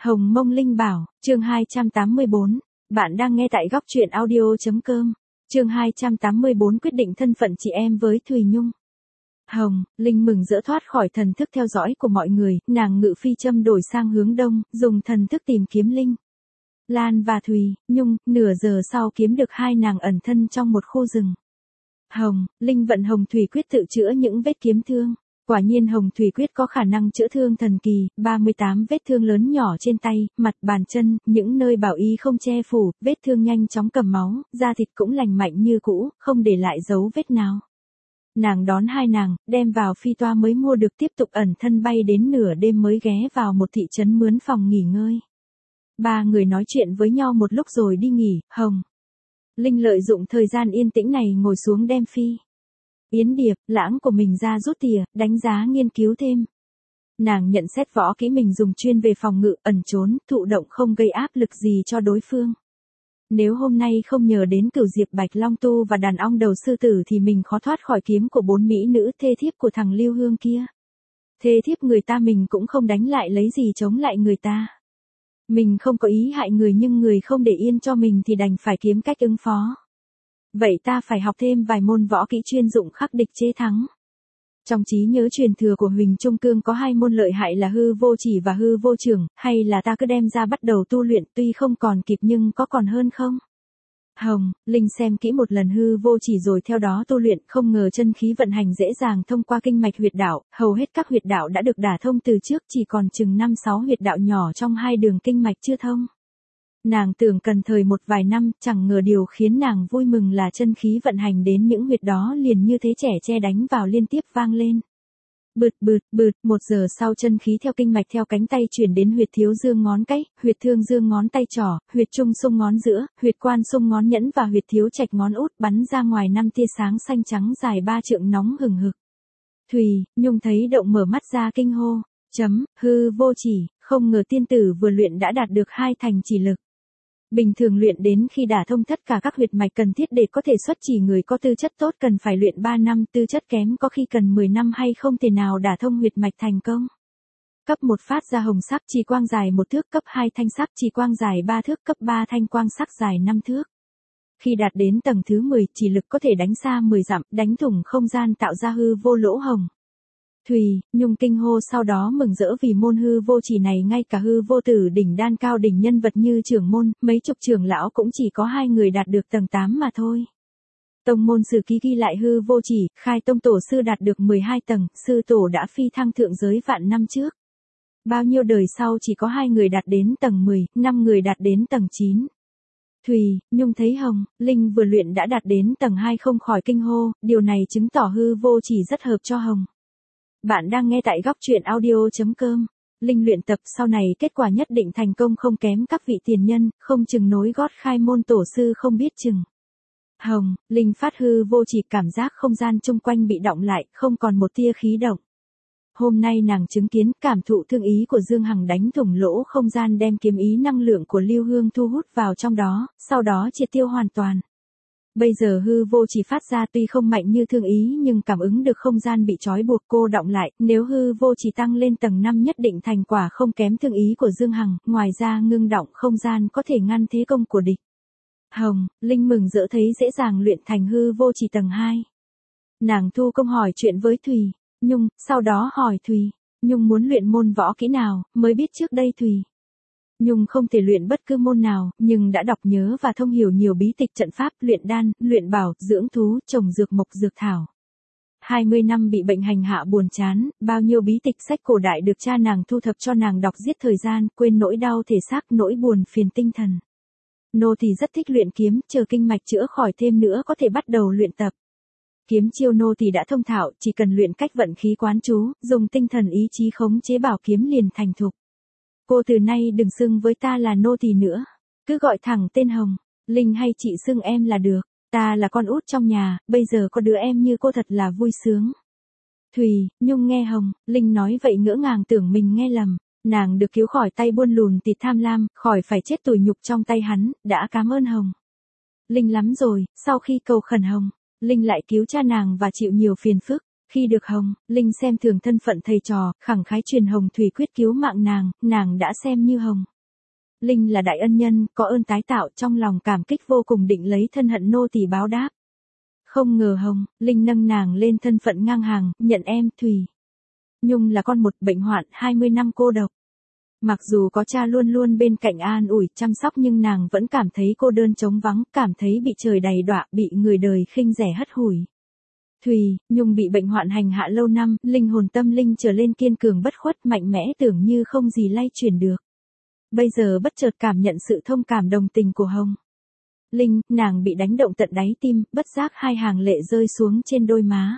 Hồng Mông Linh Bảo, chương 284. Bạn đang nghe tại góc truyện audio.com. Chương 284 quyết định thân phận chị em với Thùy Nhung. Hồng, Linh mừng rỡ thoát khỏi thần thức theo dõi của mọi người, nàng ngự phi châm đổi sang hướng đông, dùng thần thức tìm kiếm Linh, Lan và Thùy Nhung, nửa giờ sau kiếm được hai nàng ẩn thân trong một khu rừng. Hồng, Linh vận Hồng Thủy Quyết tự chữa những vết kiếm thương. Quả nhiên Hồng Thủy Quyết có khả năng chữa thương thần kỳ, 38 vết thương lớn nhỏ trên tay, mặt, bàn chân, những nơi bảo y không che phủ, vết thương nhanh chóng cầm máu, da thịt cũng lành mạnh như cũ, không để lại dấu vết nào. Nàng đón hai nàng, đem vào phi toa mới mua được tiếp tục ẩn thân bay đến nửa đêm mới ghé vào một thị trấn mướn phòng nghỉ ngơi. Ba người nói chuyện với nhau một lúc rồi đi nghỉ, Hồng. Linh lợi dụng thời gian yên tĩnh này ngồi xuống đem phi Yến Điệp, lãng của mình ra rút tỉa, đánh giá nghiên cứu thêm. Nàng nhận xét võ kỹ mình dùng chuyên về phòng ngự, ẩn trốn, thụ động không gây áp lực gì cho đối phương. Nếu hôm nay không nhờ đến Cửu Diệp Bạch Long Tu và đàn ong đầu sư tử thì mình khó thoát khỏi kiếm của 4 mỹ nữ thê thiếp của thằng Lưu Hương kia. Thê thiếp người ta mình cũng không đánh lại lấy gì chống lại người ta. Mình không có ý hại người nhưng người không để yên cho mình thì đành phải kiếm cách ứng phó. Vậy ta phải học thêm vài môn võ kỹ chuyên dụng khắc địch chế thắng. Trong trí nhớ truyền thừa của Huỳnh Trung Cương có hai môn lợi hại là hư vô chỉ và hư vô trưởng, hay là ta cứ đem ra bắt đầu tu luyện, tuy không còn kịp nhưng có còn hơn không? Hồng, Linh xem kỹ một lần hư vô chỉ rồi theo đó tu luyện, không ngờ chân khí vận hành dễ dàng thông qua kinh mạch huyệt đạo, hầu hết các huyệt đạo đã được đả thông từ trước, chỉ còn chừng 5-6 huyệt đạo nhỏ trong hai đường kinh mạch chưa thông. Nàng tưởng cần thời một vài năm, chẳng ngờ điều khiến nàng vui mừng là chân khí vận hành đến những huyệt đó liền như thế trẻ tre đánh vào liên tiếp vang lên. Bụt bụt bụt, 1 giờ sau chân khí theo kinh mạch theo cánh tay chuyển đến huyệt thiếu dương ngón cái, huyệt thương dương ngón tay trỏ, huyệt trung xung ngón giữa, huyệt quan xung ngón nhẫn và huyệt thiếu trạch ngón út, bắn ra ngoài 5 tia sáng xanh trắng dài 3 trượng nóng hừng hực. Thùy Nhung thấy động mở mắt ra kinh hô, hư vô chỉ, không ngờ tiên tử vừa luyện đã đạt được 2 thành chỉ lực. Bình thường luyện đến khi đả thông tất cả các huyệt mạch cần thiết để có thể xuất chỉ, người có tư chất tốt cần phải luyện 3 năm, tư chất kém có khi cần 10 năm hay không thể nào đả thông huyệt mạch thành công. Cấp 1 phát ra hồng sắc chỉ quang dài 1 thước, cấp 2 thanh sắc chỉ quang dài 3 thước, cấp 3 thanh quang sắc dài 5 thước. Khi đạt đến tầng thứ 10, chỉ lực có thể đánh xa 10 dặm, đánh thủng không gian tạo ra hư vô lỗ hồng. Thùy Nhung kinh hô sau đó mừng rỡ vì môn hư vô chỉ này ngay cả hư vô tử đỉnh đan cao đỉnh nhân vật như trưởng môn, mấy chục trưởng lão cũng chỉ có 2 người đạt được tầng 8 mà thôi. Tông môn sử ký ghi lại hư vô chỉ, khai tông tổ sư đạt được 12 tầng, sư tổ đã phi thăng thượng giới vạn năm trước. Bao nhiêu đời sau chỉ có 2 người đạt đến tầng 10, 5 người đạt đến tầng 9. Thùy Nhung thấy Hồng, Linh vừa luyện đã đạt đến tầng 2 không khỏi kinh hô, điều này chứng tỏ hư vô chỉ rất hợp cho Hồng. Bạn đang nghe tại góc truyện audio.com. Linh luyện tập sau này kết quả nhất định thành công không kém các vị tiền nhân, không chừng nối gót khai môn tổ sư không biết chừng. Hồng, Linh phát hư vô chỉ, cảm giác không gian chung quanh bị đọng lại, không còn một tia khí động. Hôm nay nàng chứng kiến cảm thụ thương ý của Dương Hằng đánh thủng lỗ không gian, đem kiếm ý năng lượng của Lưu Hương thu hút vào trong đó, sau đó triệt tiêu hoàn toàn. Bây giờ hư vô chỉ phát ra tuy không mạnh như thương ý nhưng cảm ứng được không gian bị trói buộc cô động lại, nếu hư vô chỉ tăng lên tầng 5 nhất định thành quả không kém thương ý của Dương Hằng, ngoài ra ngưng động không gian có thể ngăn thế công của địch. Hồng, Linh mừng rỡ thấy dễ dàng luyện thành hư vô chỉ tầng 2. Nàng thu công hỏi chuyện với Thùy Nhung, sau đó hỏi Thùy Nhung muốn luyện môn võ kỹ nào, mới biết trước đây Thùy Nhung không thể luyện bất cứ môn nào, nhưng đã đọc nhớ và thông hiểu nhiều bí tịch trận pháp, luyện đan, luyện bảo, dưỡng thú, trồng dược mộc dược thảo. 20 năm bị bệnh hành hạ buồn chán, bao nhiêu bí tịch sách cổ đại được cha nàng thu thập cho nàng đọc giết thời gian, quên nỗi đau thể xác, nỗi buồn phiền tinh thần. Nô thì rất thích luyện kiếm, chờ kinh mạch chữa khỏi thêm nữa có thể bắt đầu luyện tập. Kiếm chiêu nô thì đã thông thạo, chỉ cần luyện cách vận khí quán chú, dùng tinh thần ý chí khống chế bảo kiếm liền thành thục. Cô từ nay đừng xưng với ta là nô tỳ nữa, cứ gọi thẳng tên Hồng, Linh hay chị xưng em là được, ta là con út trong nhà, bây giờ có đứa em như cô thật là vui sướng. Thùy Nhung nghe Hồng, Linh nói vậy ngỡ ngàng tưởng mình nghe lầm, nàng được cứu khỏi tay buôn lùn thịt tham lam, khỏi phải chết tủi nhục trong tay hắn, đã cảm ơn Hồng. Linh lắm rồi, sau khi cầu khẩn Hồng, Linh lại cứu cha nàng và chịu nhiều phiền phức. Khi được Hồng, Linh xem thường thân phận thầy trò, khẳng khái truyền Hồng Thủy quyết cứu mạng nàng đã xem như Hồng. Linh là đại ân nhân, có ơn tái tạo, trong lòng cảm kích vô cùng, định lấy thân hận nô tỳ báo đáp. Không ngờ Hồng, Linh nâng nàng lên thân phận ngang hàng, nhận em, Thùy Nhung là con một bệnh hoạn 20 năm cô độc. Mặc dù có cha luôn luôn bên cạnh an ủi, chăm sóc nhưng nàng vẫn cảm thấy cô đơn trống vắng, cảm thấy bị trời đầy đọa, bị người đời khinh rẻ hất hủi. Thùy Nhung bị bệnh hoạn hành hạ lâu năm, linh hồn tâm linh trở lên kiên cường bất khuất, mạnh mẽ, tưởng như không gì lay chuyển được. Bây giờ bất chợt cảm nhận sự thông cảm đồng tình của Hồng Linh, nàng bị đánh động tận đáy tim, bất giác hai hàng lệ rơi xuống trên đôi má.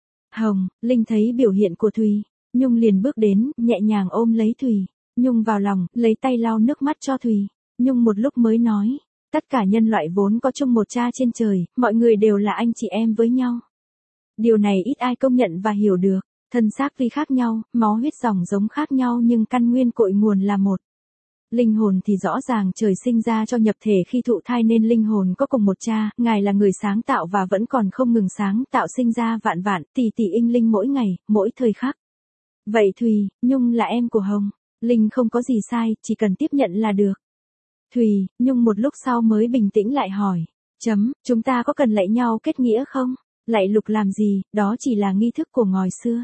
Hồng Linh thấy biểu hiện của Thùy Nhung liền bước đến, nhẹ nhàng ôm lấy Thùy Nhung vào lòng, lấy tay lau nước mắt cho Thùy Nhung một lúc mới nói, tất cả nhân loại vốn có chung một cha trên trời, mọi người đều là anh chị em với nhau. Điều này ít ai công nhận và hiểu được, thân xác tuy khác nhau, máu huyết dòng giống khác nhau nhưng căn nguyên cội nguồn là một. Linh hồn thì rõ ràng trời sinh ra cho nhập thể khi thụ thai nên linh hồn có cùng một cha, Ngài là người sáng tạo và vẫn còn không ngừng sáng tạo, sinh ra vạn vạn, tỷ tỷ inh linh mỗi ngày, mỗi thời khắc. Vậy Thùy Nhung là em của Hồng Linh không có gì sai, chỉ cần tiếp nhận là được. Thùy Nhung một lúc sau mới bình tĩnh lại hỏi, chúng ta có cần lạy nhau kết nghĩa không? Lạy lục làm gì, đó chỉ là nghi thức của ngòi xưa.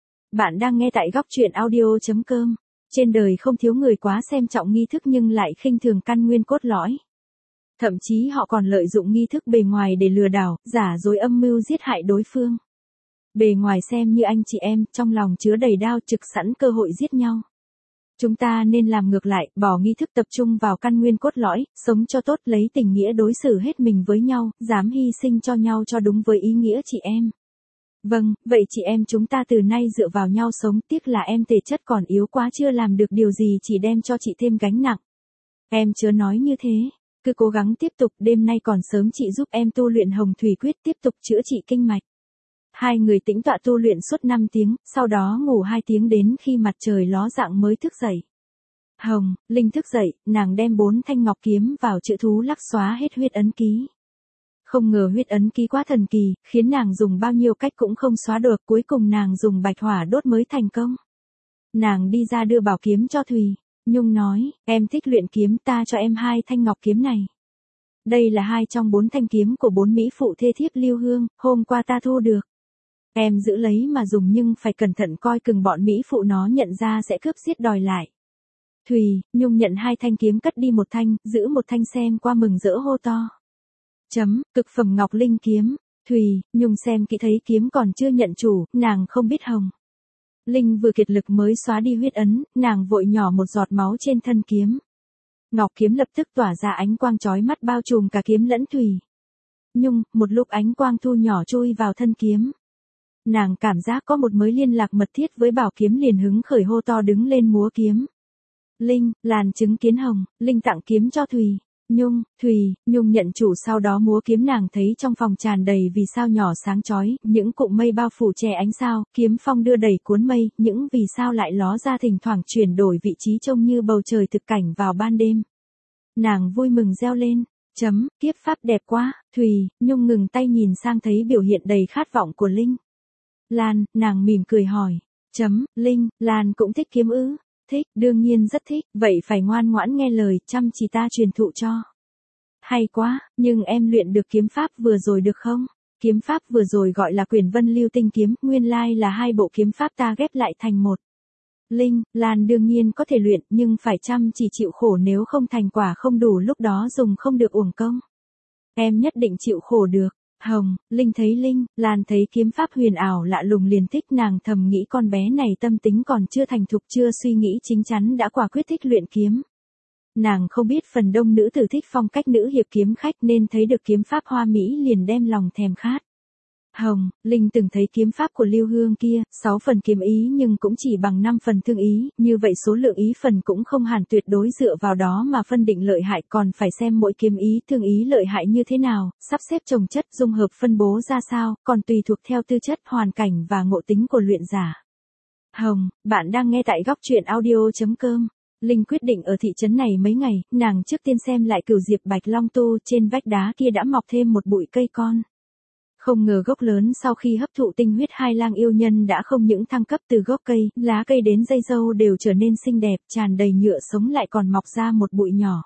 Bạn đang nghe tại góc truyện audio.com. Trên đời không thiếu người quá xem trọng nghi thức nhưng lại khinh thường căn nguyên cốt lõi. Thậm chí họ còn lợi dụng nghi thức bề ngoài để lừa đảo, giả dối, âm mưu giết hại đối phương. Bề ngoài xem như anh chị em, trong lòng chứa đầy đao trực sẵn cơ hội giết nhau. Chúng ta nên làm ngược lại, bỏ nghi thức, tập trung vào căn nguyên cốt lõi, sống cho tốt, lấy tình nghĩa đối xử hết mình với nhau, dám hy sinh cho nhau cho đúng với ý nghĩa chị em. Vâng, vậy chị em chúng ta từ nay dựa vào nhau sống, tiếc là em thể chất còn yếu quá chưa làm được điều gì, chỉ đem cho chị thêm gánh nặng. Em chớ nói như thế, cứ cố gắng tiếp tục, đêm nay còn sớm, chị giúp em tu luyện Hồng Thủy quyết, tiếp tục chữa trị kinh mạch. Hai người tĩnh tọa tu luyện suốt 5 tiếng, sau đó ngủ 2 tiếng đến khi mặt trời ló dạng mới thức dậy. Hồng Linh thức dậy, nàng đem 4 thanh ngọc kiếm vào chữ thú lắc xóa hết huyết ấn ký. Không ngờ huyết ấn ký quá thần kỳ, khiến nàng dùng bao nhiêu cách cũng không xóa được, cuối cùng nàng dùng bạch hỏa đốt mới thành công. Nàng đi ra đưa bảo kiếm cho Thùy Nhung nói, em thích luyện kiếm, ta cho em 2 thanh ngọc kiếm này. Đây là 2 trong 4 thanh kiếm của 4 mỹ phụ thê thiếp Lưu Hương, hôm qua ta thu được. Em giữ lấy mà dùng nhưng phải cẩn thận, coi cực bọn mỹ phụ nó nhận ra sẽ cướp giết đòi lại. Thùy Nhung nhận 2 thanh kiếm, cất đi 1 thanh, giữ 1 thanh, xem qua mừng rỡ hô to. Cực phẩm ngọc linh kiếm. Thùy Nhung xem kỹ thấy kiếm còn chưa nhận chủ, nàng không biết Hồng Linh vừa kiệt lực mới xóa đi huyết ấn, nàng vội nhỏ một giọt máu trên thân kiếm. Ngọc kiếm lập tức tỏa ra ánh quang chói mắt bao trùm cả kiếm lẫn Thùy Nhung, một lúc ánh quang thu nhỏ chui vào thân kiếm. Nàng cảm giác có một mối liên lạc mật thiết với bảo kiếm, liền hứng khởi hô to đứng lên múa kiếm. Linh, Lan chứng kiến Hồng Linh tặng kiếm cho Thùy Nhung nhận chủ, sau đó múa kiếm, nàng thấy trong phòng tràn đầy vì sao nhỏ sáng chói, những cụm mây bao phủ che ánh sao, kiếm phong đưa đẩy cuốn mây, những vì sao lại ló ra thỉnh thoảng chuyển đổi vị trí trông như bầu trời thực cảnh vào ban đêm. Nàng vui mừng reo lên, kiếp pháp đẹp quá. Thùy Nhung ngừng tay nhìn sang thấy biểu hiện đầy khát vọng của Linh. Lan, nàng mỉm cười hỏi, Linh, Lan cũng thích kiếm ư? Thích, đương nhiên rất thích, vậy phải ngoan ngoãn nghe lời, chăm chỉ ta truyền thụ cho. Hay quá, nhưng em luyện được kiếm pháp vừa rồi được không? Kiếm pháp vừa rồi gọi là Quyền Vân Lưu Tinh kiếm, nguyên lai là 2 bộ kiếm pháp ta ghép lại thành một. Linh, Lan đương nhiên có thể luyện, nhưng phải chăm chỉ chịu khổ, nếu không thành quả không đủ, lúc đó dùng không được uổng công. Em nhất định chịu khổ được. Hồng Linh thấy Linh, Lan thấy kiếm pháp huyền ảo lạ lùng liền thích, nàng thầm nghĩ con bé này tâm tính còn chưa thành thục, chưa suy nghĩ chính chắn đã quả quyết thích luyện kiếm. Nàng không biết phần đông nữ tử thích phong cách nữ hiệp kiếm khách, nên thấy được kiếm pháp hoa mỹ liền đem lòng thèm khát. Hồng Linh từng thấy kiếm pháp của Lưu Hương kia, 6 phần kiếm ý nhưng cũng chỉ bằng 5 phần thương ý, như vậy số lượng ý phần cũng không hẳn tuyệt đối, dựa vào đó mà phân định lợi hại, còn phải xem mỗi kiếm ý thương ý lợi hại như thế nào, sắp xếp chồng chất dung hợp phân bố ra sao, còn tùy thuộc theo tư chất, hoàn cảnh và ngộ tính của luyện giả. Hồng, bạn đang nghe tại góc truyện audio.com. Linh quyết định ở thị trấn này mấy ngày, nàng trước tiên xem lại cửu diệp bạch long tu, trên vách đá kia đã mọc thêm một bụi cây con. Không ngờ gốc lớn sau khi hấp thụ tinh huyết hai lang yêu nhân đã không những thăng cấp từ gốc cây, lá cây đến dây dâu đều trở nên xinh đẹp, tràn đầy nhựa sống lại còn mọc ra một bụi nhỏ.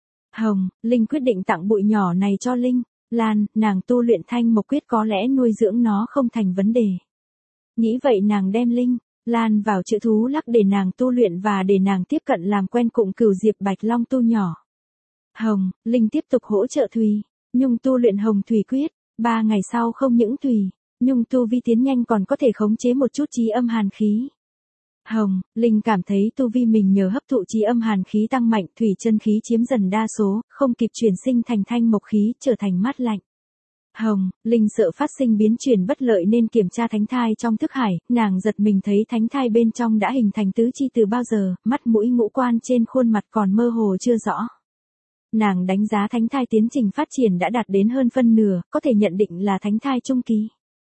Hồng, Linh quyết định tặng bụi nhỏ này cho Linh. Lan, nàng tu luyện thanh mộc quyết có lẽ nuôi dưỡng nó không thành vấn đề. Nghĩ vậy nàng đem Linh, Lan vào chữ thú lắc để nàng tu luyện và để nàng tiếp cận làm quen cụm cửu diệp bạch long tu nhỏ. Hồng, Linh tiếp tục hỗ trợ Thùy Nhung tu luyện hồng thủy quyết. 3 ngày sau không những Thùy Nhung tu vi tiến nhanh còn có thể khống chế một chút chí âm hàn khí. Hồng, Linh cảm thấy tu vi mình nhờ hấp thụ chí âm hàn khí tăng mạnh, thủy chân khí chiếm dần đa số, không kịp chuyển sinh thành thanh mộc khí, trở thành mát lạnh. Hồng, Linh sợ phát sinh biến chuyển bất lợi nên kiểm tra thánh thai trong thức hải, nàng giật mình thấy thánh thai bên trong đã hình thành tứ chi từ bao giờ, mắt mũi ngũ quan trên khuôn mặt còn mơ hồ chưa rõ. Nàng đánh giá thánh thai tiến trình phát triển đã đạt đến hơn phân nửa, có thể nhận định là thánh thai trung kỳ.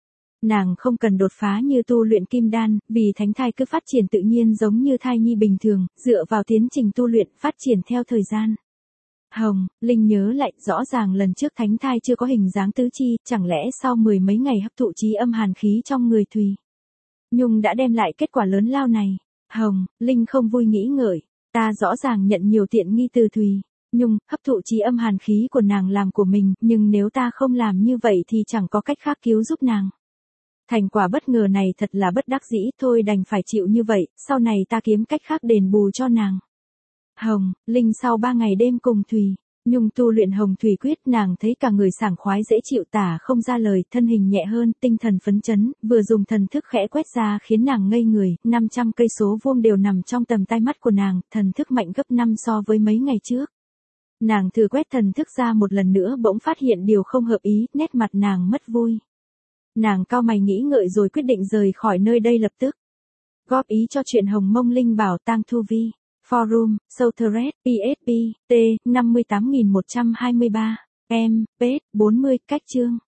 Nàng không cần đột phá như tu luyện kim đan, vì thánh thai cứ phát triển tự nhiên giống như thai nhi bình thường, dựa vào tiến trình tu luyện phát triển theo thời gian. Hồng, Linh nhớ lại, rõ ràng lần trước thánh thai chưa có hình dáng tứ chi, chẳng lẽ sau 10 mấy ngày hấp thụ chí âm hàn khí trong người Thùy Nhung đã đem lại kết quả lớn lao này. Hồng, Linh không vui nghĩ ngợi, ta rõ ràng nhận nhiều tiện nghi từ Thùy Nhung, hấp thụ chí âm hàn khí của nàng làm của mình, nhưng nếu ta không làm như vậy thì chẳng có cách khác cứu giúp nàng. Thành quả bất ngờ này thật là bất đắc dĩ, thôi đành phải chịu như vậy, sau này ta kiếm cách khác đền bù cho nàng. Hồng, Linh sau 3 ngày đêm cùng Thùy Nhung tu luyện hồng thủy quyết, nàng thấy cả người sảng khoái dễ chịu tả không ra lời, thân hình nhẹ hơn, tinh thần phấn chấn, vừa dùng thần thức khẽ quét ra khiến nàng ngây người, 500 cây số vuông đều nằm trong tầm tay mắt của nàng, thần thức mạnh gấp 5 so với mấy ngày trước. Nàng thử quét thần thức ra một lần nữa bỗng phát hiện điều không hợp ý, nét mặt nàng mất vui. Nàng cau mày nghĩ ngợi rồi quyết định rời khỏi nơi đây lập tức. Góp ý cho chuyện Hồng Mông Linh Bảo Tang Thu Vi. Forum, Southred, PSP, T, 58123, M, Page, 40, cách chương.